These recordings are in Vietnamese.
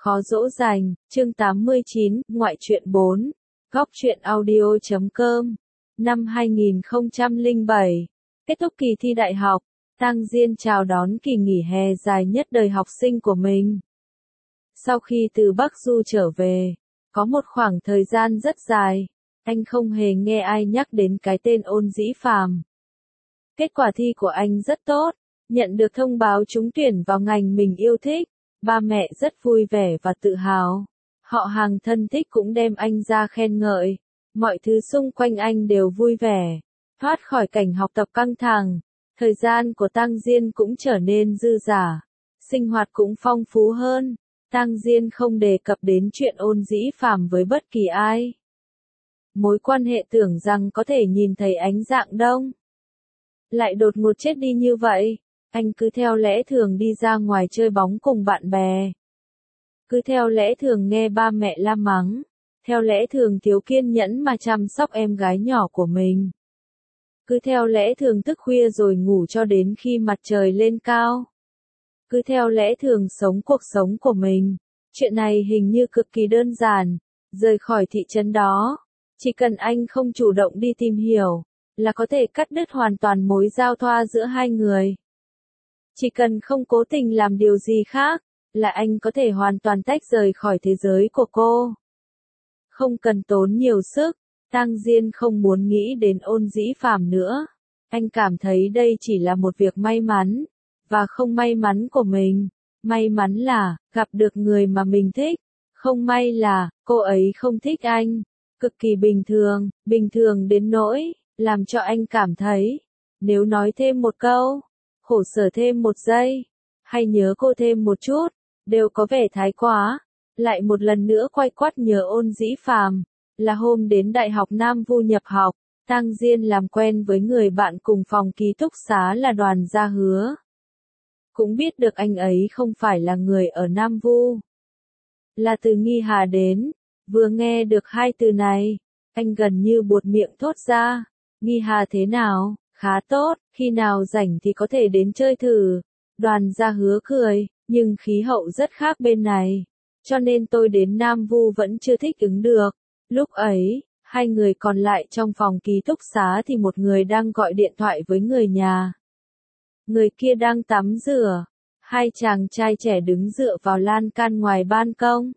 khó dỗ dành, chương 89, ngoại truyện 4, góc truyện audio.com, năm 2007, kết thúc kỳ thi đại học, Tang Diên chào đón kỳ nghỉ hè dài nhất đời học sinh của mình. Sau khi từ Bắc Du trở về, có một khoảng thời gian rất dài, anh không hề nghe ai nhắc đến cái tên Ôn Dĩ Phàm. Kết quả thi của anh rất tốt, nhận được thông báo trúng tuyển vào ngành mình yêu thích, ba mẹ rất vui vẻ và tự hào. Họ hàng thân thích cũng đem anh ra khen ngợi, mọi thứ xung quanh anh đều vui vẻ, thoát khỏi cảnh học tập căng thẳng. Thời gian của Tang Diên cũng trở nên dư dả, sinh hoạt cũng phong phú hơn. Tang Diên không đề cập đến chuyện Ôn Dĩ Phàm với bất kỳ ai. Mối quan hệ tưởng rằng có thể nhìn thấy ánh dạng đông, lại đột ngột chết đi như vậy. Anh cứ theo lẽ thường đi ra ngoài chơi bóng cùng bạn bè, cứ theo lẽ thường nghe ba mẹ la mắng, theo lẽ thường thiếu kiên nhẫn mà chăm sóc em gái nhỏ của mình, cứ theo lẽ thường thức khuya rồi ngủ cho đến khi mặt trời lên cao, cứ theo lẽ thường sống cuộc sống của mình. Chuyện này hình như cực kỳ đơn giản, rời khỏi thị trấn đó, chỉ cần anh không chủ động đi tìm hiểu, là có thể cắt đứt hoàn toàn mối giao thoa giữa hai người. Chỉ cần không cố tình làm điều gì khác, là anh có thể hoàn toàn tách rời khỏi thế giới của cô. Không cần tốn nhiều sức, Tang Diên không muốn nghĩ đến Ôn Dĩ Phàm nữa. Anh cảm thấy đây chỉ là một việc may mắn, và không may mắn của mình. May mắn là, gặp được người mà mình thích. Không may là, cô ấy không thích anh. Cực kỳ bình thường đến nỗi, làm cho anh cảm thấy, nếu nói thêm một câu, khổ sở thêm một giây, hay nhớ cô thêm một chút, đều có vẻ thái quá. Lại một lần nữa quay quắt nhớ Ôn Dĩ Phàm, là hôm đến Đại học Nam Vu nhập học, Tang Diên làm quen với người bạn cùng phòng ký túc xá là Đoàn Gia Hứa. Cũng biết được anh ấy không phải là người ở Nam Vu, là từ Nghi Hà đến. Vừa nghe được hai từ này, anh gần như buột miệng thốt ra. Nghi Hà thế nào? Khá tốt, khi nào rảnh thì có thể đến chơi thử. Đoàn Gia Hứa cười, nhưng khí hậu rất khác bên này, cho nên tôi đến Nam Vu vẫn chưa thích ứng được. Lúc ấy, hai người còn lại trong phòng ký túc xá thì một người đang gọi điện thoại với người nhà. Người kia đang tắm rửa. Hai chàng trai trẻ đứng dựa vào lan can ngoài ban công.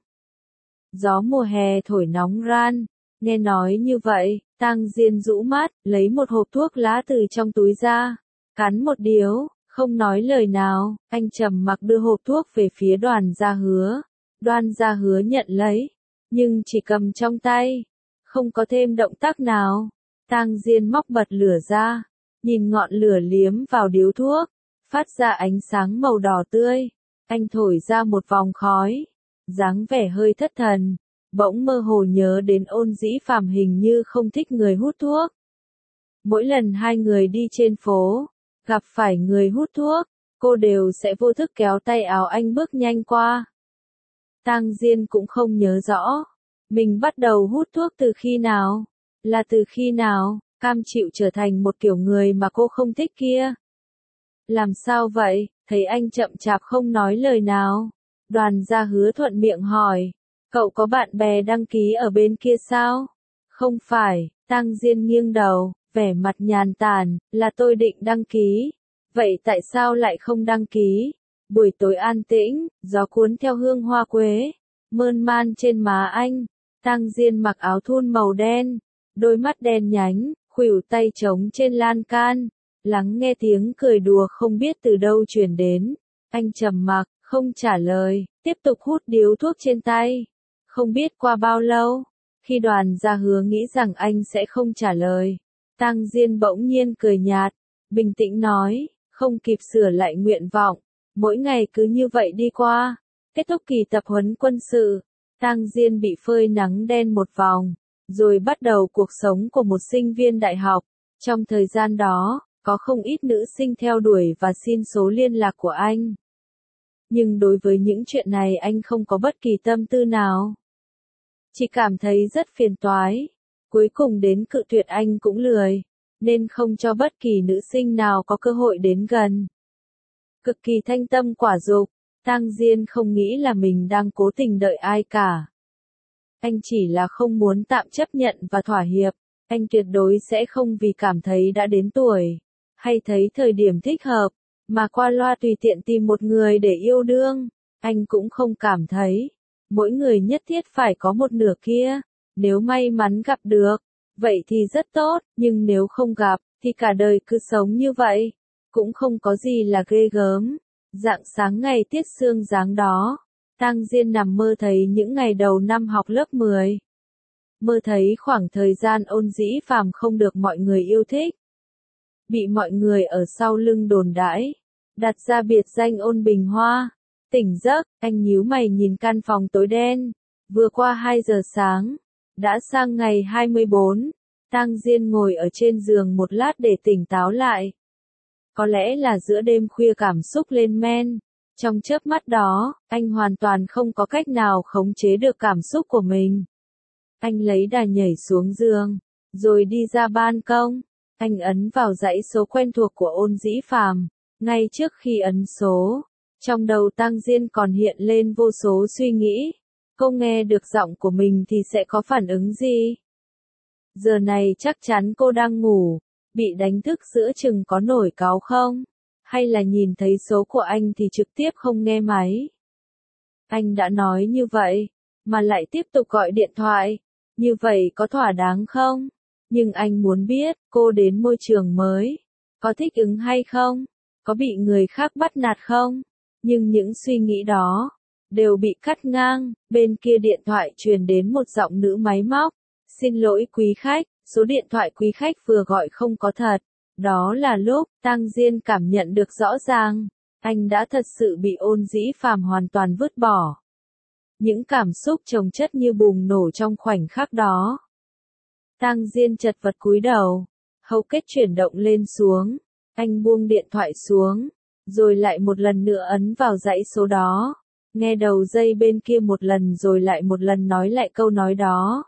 Gió mùa hè thổi nóng ran. Nghe nói như vậy, Tang Diên rũ mắt, lấy một hộp thuốc lá từ trong túi ra, cắn một điếu, không nói lời nào. Anh trầm mặc đưa hộp thuốc về phía Đoàn Gia Hứa. Đoàn Gia Hứa nhận lấy, nhưng chỉ cầm trong tay, không có thêm động tác nào. Tang Diên móc bật lửa ra, nhìn ngọn lửa liếm vào điếu thuốc, phát ra ánh sáng màu đỏ tươi. Anh thổi ra một vòng khói, dáng vẻ hơi thất thần, bỗng mơ hồ nhớ đến Ôn Dĩ Phàm hình như không thích người hút thuốc. Mỗi lần hai người đi trên phố, gặp phải người hút thuốc, cô đều sẽ vô thức kéo tay áo anh bước nhanh qua. Tang Diên cũng không nhớ rõ, mình bắt đầu hút thuốc từ khi nào, là từ khi nào, cam chịu trở thành một kiểu người mà cô không thích kia. Làm sao vậy? Thấy anh chậm chạp không nói lời nào, Đoàn Gia Hứa thuận miệng hỏi, cậu có bạn bè đăng ký ở bên kia sao? Không phải. Tang Diên nghiêng đầu, vẻ mặt nhàn tản, là tôi định đăng ký. Vậy tại sao lại không đăng ký? Buổi tối an tĩnh, gió cuốn theo hương hoa quế, mơn man trên má anh. Tang Diên mặc áo thun màu đen, đôi mắt đen nhánh, khuỷu tay trống trên lan can, lắng nghe tiếng cười đùa không biết từ đâu truyền đến. Anh trầm mặc, không trả lời, tiếp tục hút điếu thuốc trên tay. Không biết qua bao lâu, khi Đoàn Gia Hứa nghĩ rằng anh sẽ không trả lời, Tang Diên bỗng nhiên cười nhạt, bình tĩnh nói, không kịp sửa lại nguyện vọng, mỗi ngày cứ như vậy đi qua. Kết thúc kỳ tập huấn quân sự, Tang Diên bị phơi nắng đen một vòng, rồi bắt đầu cuộc sống của một sinh viên đại học. Trong thời gian đó, có không ít nữ sinh theo đuổi và xin số liên lạc của anh. Nhưng đối với những chuyện này anh không có bất kỳ tâm tư nào. Chỉ cảm thấy rất phiền toái. Cuối cùng đến cự tuyệt anh cũng lười, nên không cho bất kỳ nữ sinh nào có cơ hội đến gần. Cực kỳ thanh tâm quả dục, Tang Diên không nghĩ là mình đang cố tình đợi ai cả. Anh chỉ là không muốn tạm chấp nhận và thỏa hiệp. Anh tuyệt đối sẽ không vì cảm thấy đã đến tuổi, hay thấy thời điểm thích hợp, mà qua loa tùy tiện tìm một người để yêu đương. Anh cũng không cảm thấy, mỗi người nhất thiết phải có một nửa kia. Nếu may mắn gặp được, vậy thì rất tốt, nhưng nếu không gặp, thì cả đời cứ sống như vậy. Cũng không có gì là ghê gớm. Rạng sáng ngày tiết sương giáng đó, Tang Diên nằm mơ thấy những ngày đầu năm học lớp 10. Mơ thấy khoảng thời gian Ôn Dĩ Phàm không được mọi người yêu thích. Bị mọi người ở sau lưng đồn đãi, đặt ra biệt danh Ôn Bình Hoa. Tỉnh giấc, anh nhíu mày nhìn căn phòng tối đen. Vừa qua 2 giờ sáng, đã sang ngày 24. Tang Diên ngồi ở trên giường một lát để tỉnh táo lại. Có lẽ là giữa đêm khuya cảm xúc lên men. Trong chớp mắt đó, anh hoàn toàn không có cách nào khống chế được cảm xúc của mình. Anh lấy đà nhảy xuống giường, rồi đi ra ban công. Anh ấn vào dãy số quen thuộc của Ôn Dĩ Phàm. Ngay trước khi ấn số, trong đầu Tang Diên còn hiện lên vô số suy nghĩ. Cô nghe được giọng của mình thì sẽ có phản ứng gì? Giờ này chắc chắn cô đang ngủ, bị đánh thức giữa chừng có nổi cáu không? Hay là nhìn thấy số của anh thì trực tiếp không nghe máy? Anh đã nói như vậy, mà lại tiếp tục gọi điện thoại. Như vậy có thỏa đáng không? Nhưng anh muốn biết, cô đến môi trường mới, có thích ứng hay không? Có bị người khác bắt nạt không? Nhưng những suy nghĩ đó đều bị cắt ngang. Bên kia điện thoại truyền đến một giọng nữ máy móc. Xin lỗi quý khách, số điện thoại quý khách vừa gọi không có thật. Đó là lúc Tang Diên cảm nhận được rõ ràng, anh đã thật sự bị Ôn Dĩ Phàm hoàn toàn vứt bỏ. Những cảm xúc chồng chất như bùng nổ trong khoảnh khắc đó. Tang Diên chật vật cúi đầu, hầu kết chuyển động lên xuống. Anh buông điện thoại xuống, rồi lại một lần nữa ấn vào dãy số đó. Nghe đầu dây bên kia một lần rồi lại một lần nói lại câu nói đó.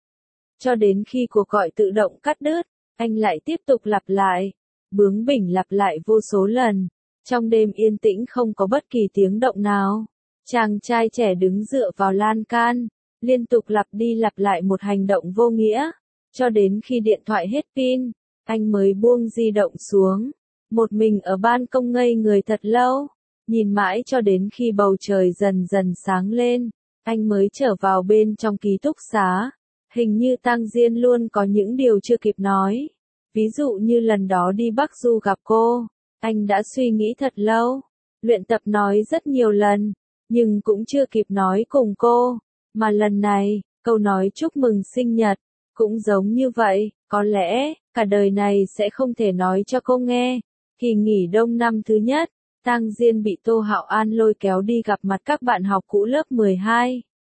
Cho đến khi cuộc gọi tự động cắt đứt, anh lại tiếp tục lặp lại, bướng bỉnh lặp lại vô số lần. Trong đêm yên tĩnh không có bất kỳ tiếng động nào. Chàng trai trẻ đứng dựa vào lan can, liên tục lặp đi lặp lại một hành động vô nghĩa. Cho đến khi điện thoại hết pin, anh mới buông di động xuống. Một mình ở ban công ngây người thật lâu, nhìn mãi cho đến khi bầu trời dần dần sáng lên, anh mới trở vào bên trong ký túc xá. Hình như Tang Diên luôn có những điều chưa kịp nói. Ví dụ như lần đó đi Bắc Du gặp cô, anh đã suy nghĩ thật lâu, luyện tập nói rất nhiều lần, nhưng cũng chưa kịp nói cùng cô. Mà lần này, câu nói chúc mừng sinh nhật, cũng giống như vậy, có lẽ, cả đời này sẽ không thể nói cho cô nghe. Kỳ nghỉ đông năm thứ nhất, Tang Diên bị Tô Hạo An lôi kéo đi gặp mặt các bạn học cũ lớp 12.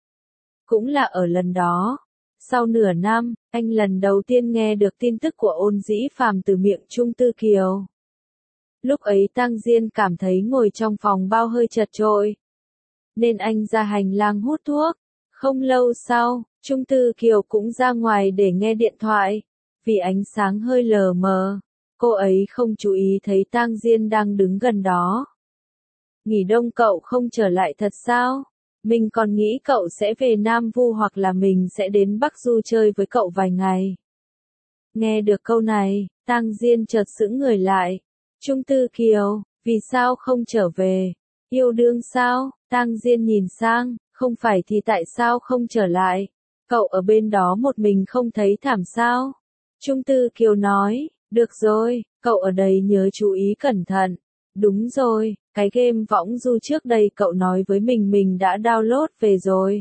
Cũng là ở lần đó, sau nửa năm, anh lần đầu tiên nghe được tin tức của Ôn Dĩ Phàm từ miệng Trung Tư Kiều. Lúc ấy Tang Diên cảm thấy ngồi trong phòng bao hơi chật chội, nên anh ra hành lang hút thuốc. Không lâu sau, Trung Tư Kiều cũng ra ngoài để nghe điện thoại. Vì ánh sáng hơi lờ mờ, cô ấy không chú ý thấy Tang Diên đang đứng gần đó. Nghỉ đông cậu không trở lại thật sao? Mình còn nghĩ cậu sẽ về Nam Vu hoặc là mình sẽ đến Bắc Du chơi với cậu vài ngày. Nghe được câu này, Tang Diên chợt sững người lại. Trung Tư Kiều, vì sao không trở về? Yêu đương sao? Tang Diên nhìn sang, không phải thì tại sao không trở lại? Cậu ở bên đó một mình không thấy thảm sao? Trung Tư Kiều nói, được rồi, cậu ở đây nhớ chú ý cẩn thận. Đúng rồi, cái game võng du trước đây cậu nói với mình đã download về rồi.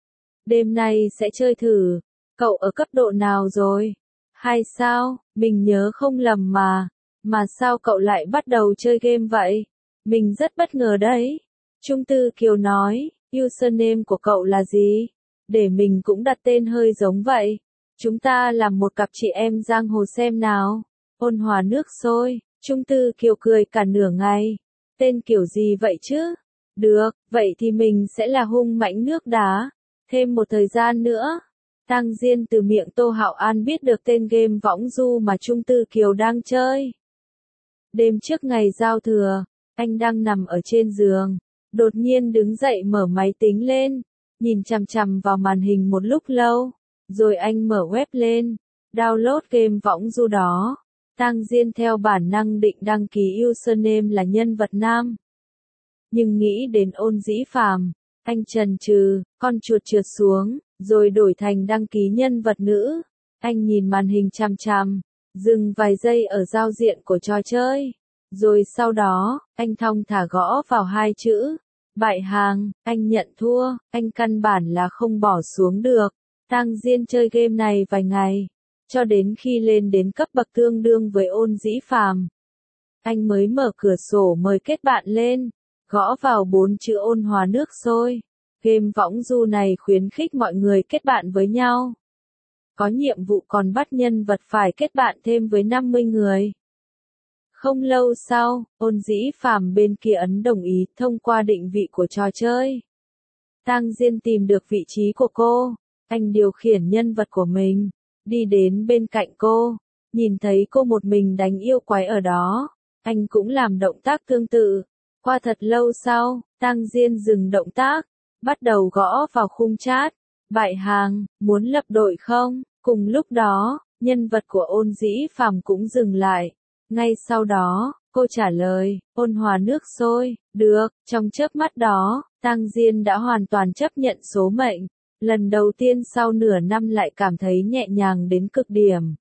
Đêm nay sẽ chơi thử. Cậu ở cấp độ nào rồi? 2 sao, mình nhớ không lầm mà. Mà sao cậu lại bắt đầu chơi game vậy? Mình rất bất ngờ đấy. Trung Tư Kiều nói, username của cậu là gì? Để mình cũng đặt tên hơi giống vậy. Chúng ta làm một cặp chị em giang hồ xem nào. Ôn hòa nước sôi. Trung Tư Kiều cười cả nửa ngày. Tên kiểu gì vậy chứ? Được, vậy thì mình sẽ là hung mãnh nước đá. Thêm một thời gian nữa. Tang Diên từ miệng Tô Hạo An biết được tên game võng du mà Trung Tư Kiều đang chơi. Đêm trước ngày giao thừa, anh đang nằm ở trên giường, Đột nhiên đứng dậy mở máy tính lên, nhìn chằm chằm vào màn hình một lúc lâu, rồi anh mở web lên, download game võng du đó. Tang Diên theo bản năng định đăng ký username là nhân vật nam. Nhưng nghĩ đến Ôn Dĩ Phàm, anh chần chừ, con chuột trượt xuống, rồi đổi thành đăng ký nhân vật nữ. Anh nhìn màn hình chằm chằm, dừng vài giây ở giao diện của trò chơi. Rồi sau đó, anh thong thả gõ vào hai chữ. Bại hàng, anh nhận thua, anh căn bản là không bỏ xuống được. Tang Diên chơi game này vài ngày, cho đến khi lên đến cấp bậc tương đương với Ôn Dĩ Phàm. Anh mới mở cửa sổ mời kết bạn lên, gõ vào 4 chữ ôn hòa nước sôi. Game võng du này khuyến khích mọi người kết bạn với nhau. Có nhiệm vụ còn bắt nhân vật phải kết bạn thêm với 50 người. Không lâu sau, Ôn Dĩ Phàm bên kia ấn đồng ý thông qua định vị của trò chơi. Tang Diên tìm được vị trí của cô, anh điều khiển nhân vật của mình, đi đến bên cạnh cô, nhìn thấy cô một mình đánh yêu quái ở đó, anh cũng làm động tác tương tự. Qua thật lâu sau, Tang Diên dừng động tác, bắt đầu gõ vào khung chat. Bại hàng, muốn lập đội không? Cùng lúc đó, nhân vật của Ôn Dĩ Phàm cũng dừng lại. Ngay sau đó, cô trả lời, ôn hòa nước sôi, được. Trong chớp mắt đó, Tang Diên đã hoàn toàn chấp nhận số mệnh. Lần đầu tiên sau nửa năm lại cảm thấy nhẹ nhàng đến cực điểm.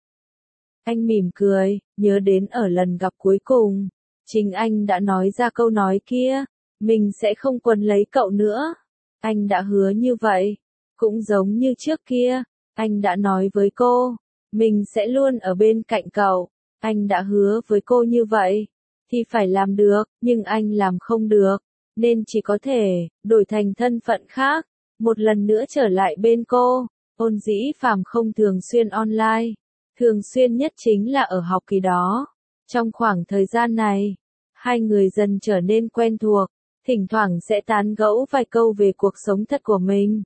Anh mỉm cười, nhớ đến ở lần gặp cuối cùng. Chính anh đã nói ra câu nói kia, mình sẽ không quấn lấy cậu nữa. Anh đã hứa như vậy. Cũng giống như trước kia, anh đã nói với cô, mình sẽ luôn ở bên cạnh cậu. Anh đã hứa với cô như vậy, thì phải làm được, nhưng anh làm không được, nên chỉ có thể đổi thành thân phận khác, một lần nữa trở lại bên cô. Ôn Dĩ Phàm không thường xuyên online, thường xuyên nhất chính là ở học kỳ đó. Trong khoảng thời gian này, hai người dần trở nên quen thuộc, thỉnh thoảng sẽ tán gẫu vài câu về cuộc sống thật của mình.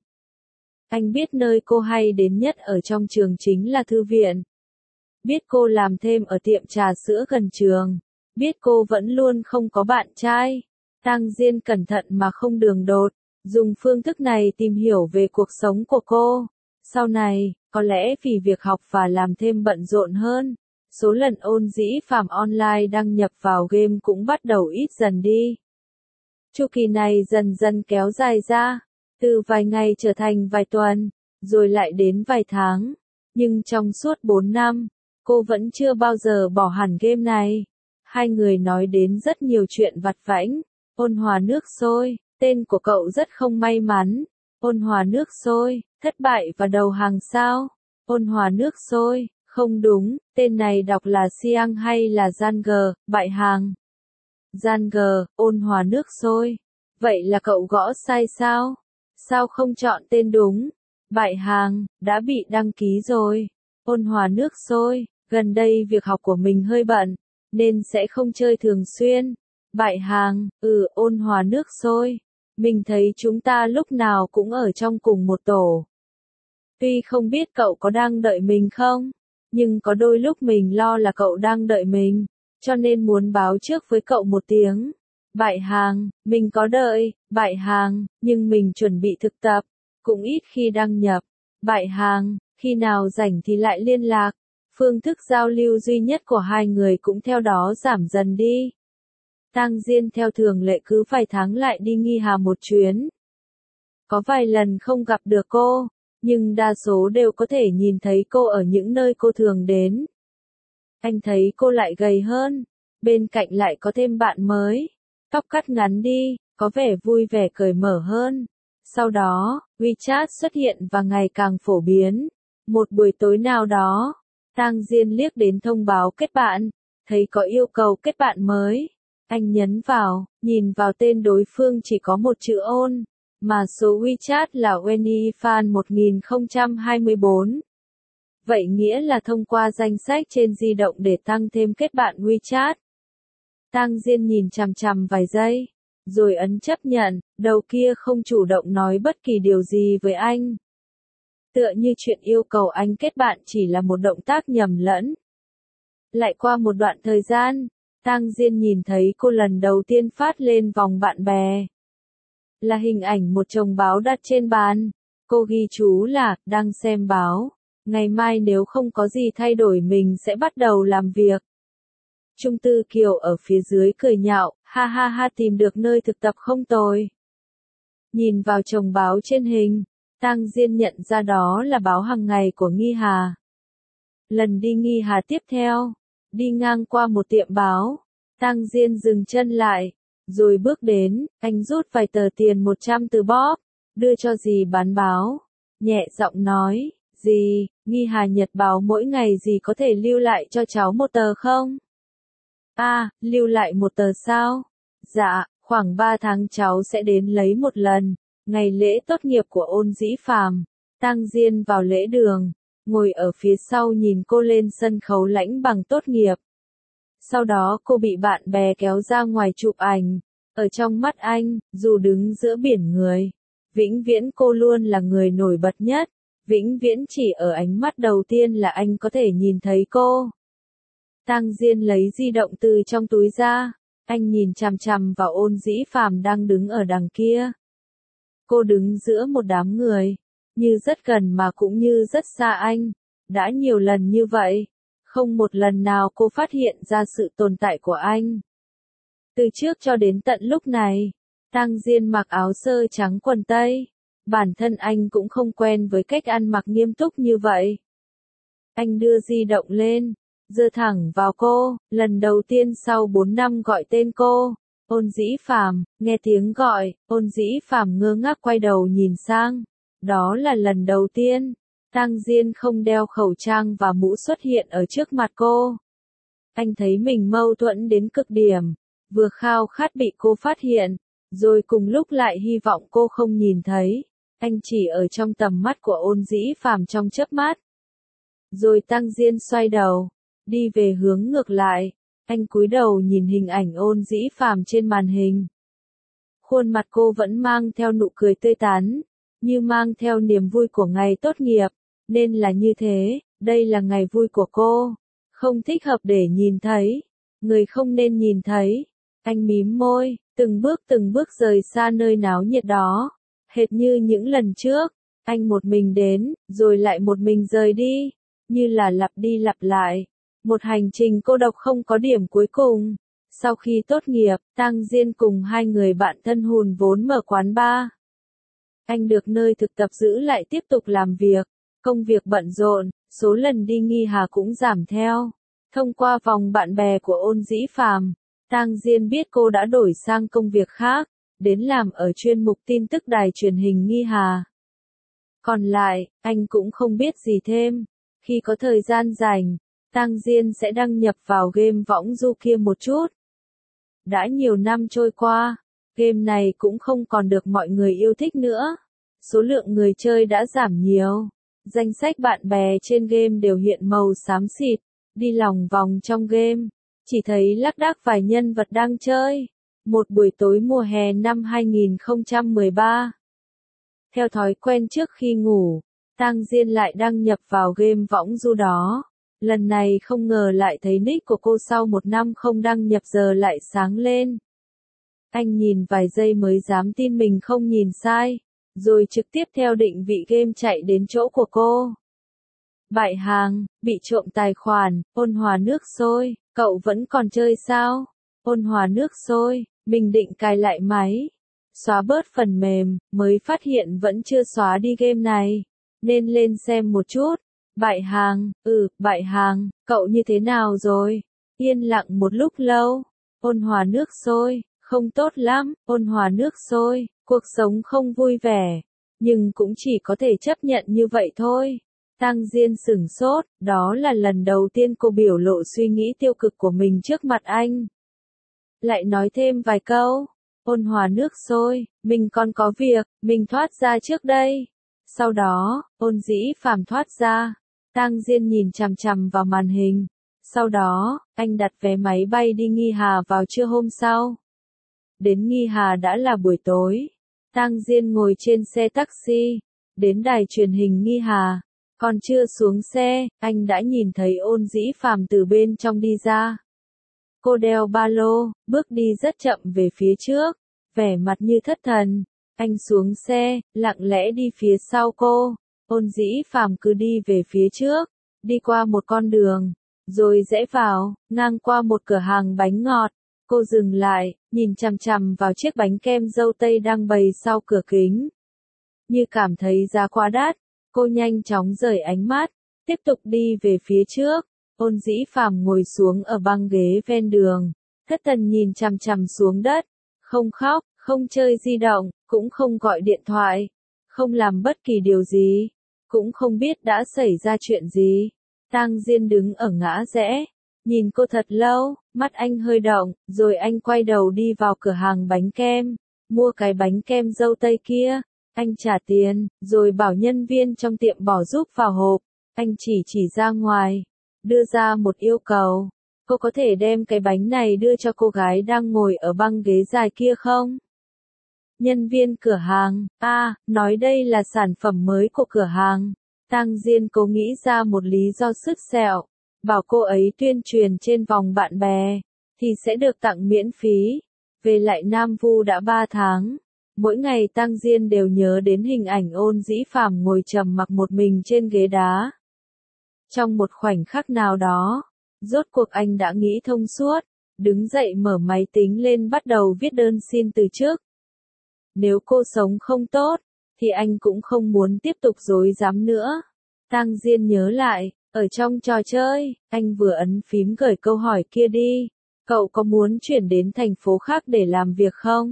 Anh biết nơi cô hay đến nhất ở trong trường chính là thư viện. Biết cô làm thêm ở tiệm trà sữa gần trường. Biết cô vẫn luôn không có bạn trai. Tang Diên cẩn thận mà không đường đột, dùng phương thức này tìm hiểu về cuộc sống của cô. Sau này, có lẽ vì việc học và làm thêm bận rộn hơn, số lần Ôn Dĩ Phàm online đăng nhập vào game cũng bắt đầu ít dần đi. Chu kỳ này dần dần kéo dài ra, từ vài ngày trở thành vài tuần, rồi lại đến vài tháng. Nhưng trong suốt 4 năm, cô vẫn chưa bao giờ bỏ hẳn game này. Hai người nói đến rất nhiều chuyện vặt vãnh. Ôn hòa nước sôi, tên của cậu rất không may mắn. Ôn hòa nước sôi, thất bại và đầu hàng sao? Ôn hòa nước sôi, không đúng, tên này đọc là Siang hay là Giang, bại hàng. Giang, ôn hòa nước sôi. Vậy là cậu gõ sai sao? Sao không chọn tên đúng? Bại hàng, đã bị đăng ký rồi. Ôn hòa nước sôi, gần đây việc học của mình hơi bận, nên sẽ không chơi thường xuyên. Bại hàng, ôn hòa nước sôi. Mình thấy chúng ta lúc nào cũng ở trong cùng một tổ. Tuy không biết cậu có đang đợi mình không, nhưng có đôi lúc mình lo là cậu đang đợi mình, cho nên muốn báo trước với cậu một tiếng. Bại hàng, mình có đợi, bại hàng, nhưng mình chuẩn bị thực tập, cũng ít khi đăng nhập. Bại hàng, khi nào rảnh thì lại liên lạc. Phương thức giao lưu duy nhất của hai người cũng theo đó giảm dần đi. Tang Diên theo thường lệ cứ vài tháng lại đi Nghi Hà một chuyến. Có vài lần không gặp được cô, nhưng đa số đều có thể nhìn thấy cô ở những nơi cô thường đến. Anh thấy cô lại gầy hơn, bên cạnh lại có thêm bạn mới. Tóc cắt ngắn đi, có vẻ vui vẻ cởi mở hơn. Sau đó, WeChat xuất hiện và ngày càng phổ biến. Một buổi tối nào đó, Tang Diên liếc đến thông báo kết bạn, thấy có yêu cầu kết bạn mới. Anh nhấn vào, nhìn vào tên đối phương chỉ có một chữ ôn, mà số WeChat là Wendy Fan 1024. Vậy nghĩa là thông qua danh sách trên di động để tăng thêm kết bạn WeChat. Tang Diên nhìn chằm chằm vài giây, rồi ấn chấp nhận, đầu kia không chủ động nói bất kỳ điều gì với anh. Tựa như chuyện yêu cầu anh kết bạn chỉ là một động tác nhầm lẫn. Lại qua một đoạn thời gian, Tang Diên nhìn thấy cô lần đầu tiên phát lên vòng bạn bè. là hình ảnh một chồng báo đặt trên bàn. Cô ghi chú là, đang xem báo. Ngày mai nếu không có gì thay đổi mình sẽ bắt đầu làm việc. Trung Tư Kiều ở phía dưới cười nhạo, ha ha ha, tìm được nơi thực tập không tồi. Nhìn vào chồng báo trên hình, Tang Diên nhận ra đó là báo hàng ngày của Nghi Hà. Lần đi Nghi Hà tiếp theo, đi ngang qua một tiệm báo, Tang Diên dừng chân lại, rồi bước đến, anh rút vài tờ tiền 100 từ bóp, đưa cho dì bán báo, nhẹ giọng nói, dì, Nghi Hà Nhật báo mỗi ngày dì có thể lưu lại cho cháu một tờ không? Lưu lại một tờ sao? Dạ, khoảng 3 tháng cháu sẽ đến lấy một lần. Ngày lễ tốt nghiệp của Ôn Dĩ Phàm, Tang Diên vào lễ đường, ngồi ở phía sau nhìn cô lên sân khấu lãnh bằng tốt nghiệp. Sau đó cô bị bạn bè kéo ra ngoài chụp ảnh. Ở trong mắt anh, dù đứng giữa biển người, vĩnh viễn cô luôn là người nổi bật nhất. Vĩnh viễn chỉ ở ánh mắt đầu tiên là anh có thể nhìn thấy cô. Tang Diên lấy di động từ trong túi ra, anh nhìn chằm chằm vào Ôn Dĩ Phàm đang đứng ở đằng kia. Cô đứng giữa một đám người, như rất gần mà cũng như rất xa anh. Đã nhiều lần như vậy, không một lần nào cô phát hiện ra sự tồn tại của anh. Từ trước cho đến tận lúc này, Tang Diên mặc áo sơ trắng quần tây. Bản thân anh cũng không quen với cách ăn mặc nghiêm túc như vậy. Anh đưa di động lên, giơ thẳng vào cô, lần đầu tiên sau 4 năm gọi tên cô. Ôn Dĩ Phàm, nghe tiếng gọi, Ôn Dĩ Phàm ngơ ngác quay đầu nhìn sang. Đó là lần đầu tiên, Tang Diên không đeo khẩu trang và mũ xuất hiện ở trước mặt cô. Anh thấy mình mâu thuẫn đến cực điểm, vừa khao khát bị cô phát hiện, rồi cùng lúc lại hy vọng cô không nhìn thấy. Anh chỉ ở trong tầm mắt của Ôn Dĩ Phàm trong chớp mắt. Rồi Tang Diên xoay đầu, đi về hướng ngược lại. Anh cúi đầu nhìn hình ảnh Ôn Dĩ Phàm trên màn hình. Khuôn mặt cô vẫn mang theo nụ cười tươi tắn, như mang theo niềm vui của ngày tốt nghiệp. Nên là như thế, đây là ngày vui của cô. Không thích hợp để nhìn thấy. Người không nên nhìn thấy. Anh mím môi, từng bước rời xa nơi náo nhiệt đó. Hệt như những lần trước, anh một mình đến, rồi lại một mình rời đi. Như là lặp đi lặp lại. Một hành trình cô độc không có điểm cuối cùng. Sau khi tốt nghiệp, Tang Diên cùng hai người bạn thân hùn vốn mở quán bar. Anh được nơi thực tập giữ lại tiếp tục làm việc. Công việc bận rộn, số lần đi Nghi Hà cũng giảm theo. Thông qua vòng bạn bè của Ôn Dĩ Phàm, Tang Diên biết cô đã đổi sang công việc khác, đến làm ở chuyên mục tin tức đài truyền hình Nghi Hà. Còn lại, anh cũng không biết gì thêm. Khi có thời gian rảnh, Tang Diên sẽ đăng nhập vào game võng du kia một chút. Đã nhiều năm trôi qua, game này cũng không còn được mọi người yêu thích nữa. Số lượng người chơi đã giảm nhiều. Danh sách bạn bè trên game đều hiện màu xám xịt, đi lòng vòng trong game, chỉ thấy lác đác vài nhân vật đang chơi. Một buổi tối mùa hè năm 2013. Theo thói quen trước khi ngủ, Tang Diên lại đăng nhập vào game võng du đó. Lần này không ngờ lại thấy nick của cô sau 1 năm không đăng nhập giờ lại sáng lên. Anh nhìn vài giây mới dám tin mình không nhìn sai, rồi trực tiếp theo định vị game chạy đến chỗ của cô. Bại hàng, bị trộm tài khoản, Ôn Hòa nước sôi, cậu vẫn còn chơi sao? Ôn Hòa nước sôi, mình định cài lại máy, xóa bớt phần mềm, mới phát hiện vẫn chưa xóa đi game này, nên lên xem một chút. Bại hàng, bại hàng, cậu như thế nào rồi? Yên lặng một lúc lâu. Ôn Hòa nước sôi, không tốt lắm, Ôn Hòa nước sôi, cuộc sống không vui vẻ, nhưng cũng chỉ có thể chấp nhận như vậy thôi. Tang Diên sửng sốt, đó là lần đầu tiên cô biểu lộ suy nghĩ tiêu cực của mình trước mặt anh. Lại nói thêm vài câu. Ôn Hòa nước sôi, mình còn có việc, mình thoát ra trước đây. Sau đó, Ôn Dĩ Phàm thoát ra. Tang Diên nhìn chằm chằm vào màn hình. Sau đó, anh đặt vé máy bay đi Nghi Hà vào trưa hôm sau. Đến Nghi Hà đã là buổi tối. Tang Diên ngồi trên xe taxi, đến đài truyền hình Nghi Hà. Còn chưa xuống xe, anh đã nhìn thấy Ôn Dĩ Phàm từ bên trong đi ra. Cô đeo ba lô, bước đi rất chậm về phía trước, vẻ mặt như thất thần. Anh xuống xe, lặng lẽ đi phía sau cô. Ôn Dĩ Phàm cứ đi về phía trước, đi qua một con đường, rồi rẽ vào, ngang qua một cửa hàng bánh ngọt. Cô dừng lại, nhìn chằm chằm vào chiếc bánh kem dâu tây đang bày sau cửa kính. Như cảm thấy giá quá đắt, cô nhanh chóng rời ánh mắt, tiếp tục đi về phía trước. Ôn Dĩ Phàm ngồi xuống ở băng ghế ven đường, thất thần nhìn chằm chằm xuống đất, không khóc, không chơi di động, cũng không gọi điện thoại, không làm bất kỳ điều gì, cũng không biết đã xảy ra chuyện gì. Tang Diên đứng ở ngã rẽ, nhìn cô thật lâu, mắt anh hơi động, rồi anh quay đầu đi vào cửa hàng bánh kem, mua cái bánh kem dâu tây kia. Anh trả tiền, rồi bảo nhân viên trong tiệm bỏ giúp vào hộp. Anh chỉ ra ngoài, đưa ra một yêu cầu. Cô có thể đem cái bánh này đưa cho cô gái đang ngồi ở băng ghế dài kia không? Nhân viên cửa hàng, nói đây là sản phẩm mới của cửa hàng. Tang Diên cố nghĩ ra một lý do sứt sẹo, bảo cô ấy tuyên truyền trên vòng bạn bè, thì sẽ được tặng miễn phí. Về lại Nam Vu đã 3 tháng. Mỗi ngày Tang Diên đều nhớ đến hình ảnh Ôn Dĩ Phàm ngồi trầm mặc một mình trên ghế đá. Trong một khoảnh khắc nào đó, rốt cuộc anh đã nghĩ thông suốt, đứng dậy mở máy tính lên bắt đầu viết đơn xin từ chức. Nếu cô sống không tốt, thì anh cũng không muốn tiếp tục dối dám nữa. Tang Diên nhớ lại, ở trong trò chơi, anh vừa ấn phím gửi câu hỏi kia đi, cậu có muốn chuyển đến thành phố khác để làm việc không?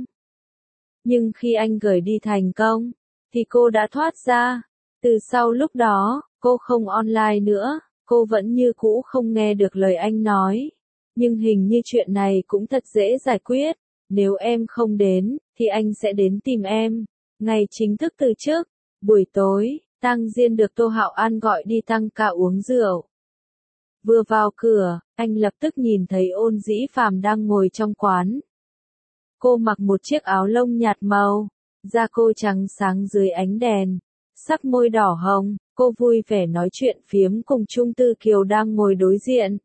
Nhưng khi anh gửi đi thành công, thì cô đã thoát ra. Từ sau lúc đó, cô không online nữa, cô vẫn như cũ không nghe được lời anh nói. Nhưng hình như chuyện này cũng thật dễ giải quyết, nếu em không đến, thì anh sẽ đến tìm em. Ngày chính thức từ chức, buổi tối, Tang Diên được Tô Hạo An gọi đi tăng ca uống rượu. Vừa vào cửa, anh lập tức nhìn thấy Ôn Dĩ Phàm đang ngồi trong quán. Cô mặc một chiếc áo lông nhạt màu, da cô trắng sáng dưới ánh đèn, sắc môi đỏ hồng, cô vui vẻ nói chuyện phiếm cùng Trung Tư Kiều đang ngồi đối diện.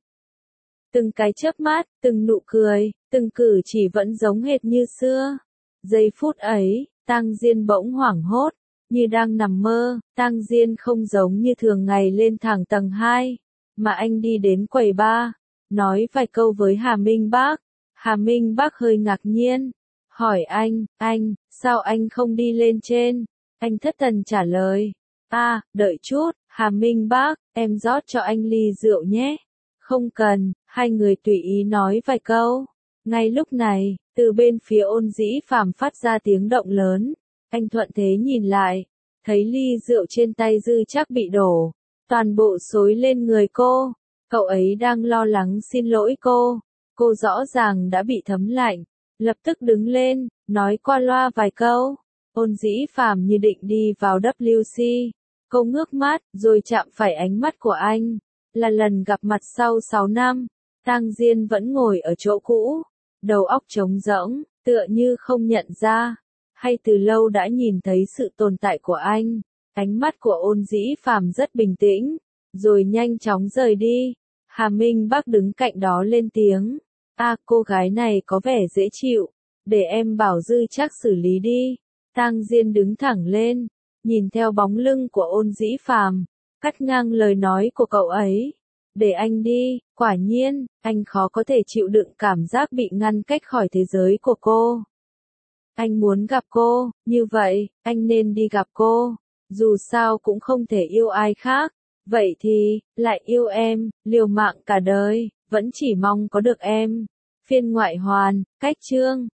Từng cái chớp mắt, từng nụ cười, từng cử chỉ vẫn giống hệt như xưa. Giây phút ấy, Tang Diên bỗng hoảng hốt, như đang nằm mơ. Tang Diên không giống như thường ngày lên thẳng tầng 2, mà anh đi đến quầy bar, nói vài câu với Hà Minh Bác. Hà Minh Bác hơi ngạc nhiên, hỏi anh, sao anh không đi lên trên? Anh thất thần trả lời, đợi chút, Hà Minh Bác, em rót cho anh ly rượu nhé. Không cần, hai người tùy ý nói vài câu. Ngay lúc này, từ bên phía Ôn Dĩ Phàm phát ra tiếng động lớn. Anh thuận thế nhìn lại, thấy ly rượu trên tay Dư Trác bị đổ, toàn bộ xối lên người cô. Cậu ấy đang lo lắng xin lỗi cô. Cô rõ ràng đã bị thấm lạnh, lập tức đứng lên, nói qua loa vài câu. Ôn Dĩ Phàm như định đi vào WC. Cô ngước mắt, rồi chạm phải ánh mắt của anh. Là lần gặp mặt sau 6 năm, Tang Diên vẫn ngồi ở chỗ cũ, đầu óc trống rỗng, tựa như không nhận ra, hay từ lâu đã nhìn thấy sự tồn tại của anh. Ánh mắt của Ôn Dĩ Phàm rất bình tĩnh, rồi nhanh chóng rời đi. Hà Minh Bác đứng cạnh đó lên tiếng, cô gái này có vẻ dễ chịu, để em bảo Dư Trác xử lý đi. Tang Diên đứng thẳng lên, nhìn theo bóng lưng của Ôn Dĩ Phàm, cắt ngang lời nói của cậu ấy. Để anh đi. Quả nhiên, anh khó có thể chịu đựng cảm giác bị ngăn cách khỏi thế giới của cô. Anh muốn gặp cô, như vậy, anh nên đi gặp cô. Dù sao cũng không thể yêu ai khác. Vậy thì, lại yêu em, liều mạng cả đời, vẫn chỉ mong có được em. Phiên ngoại hoàn, cách chương.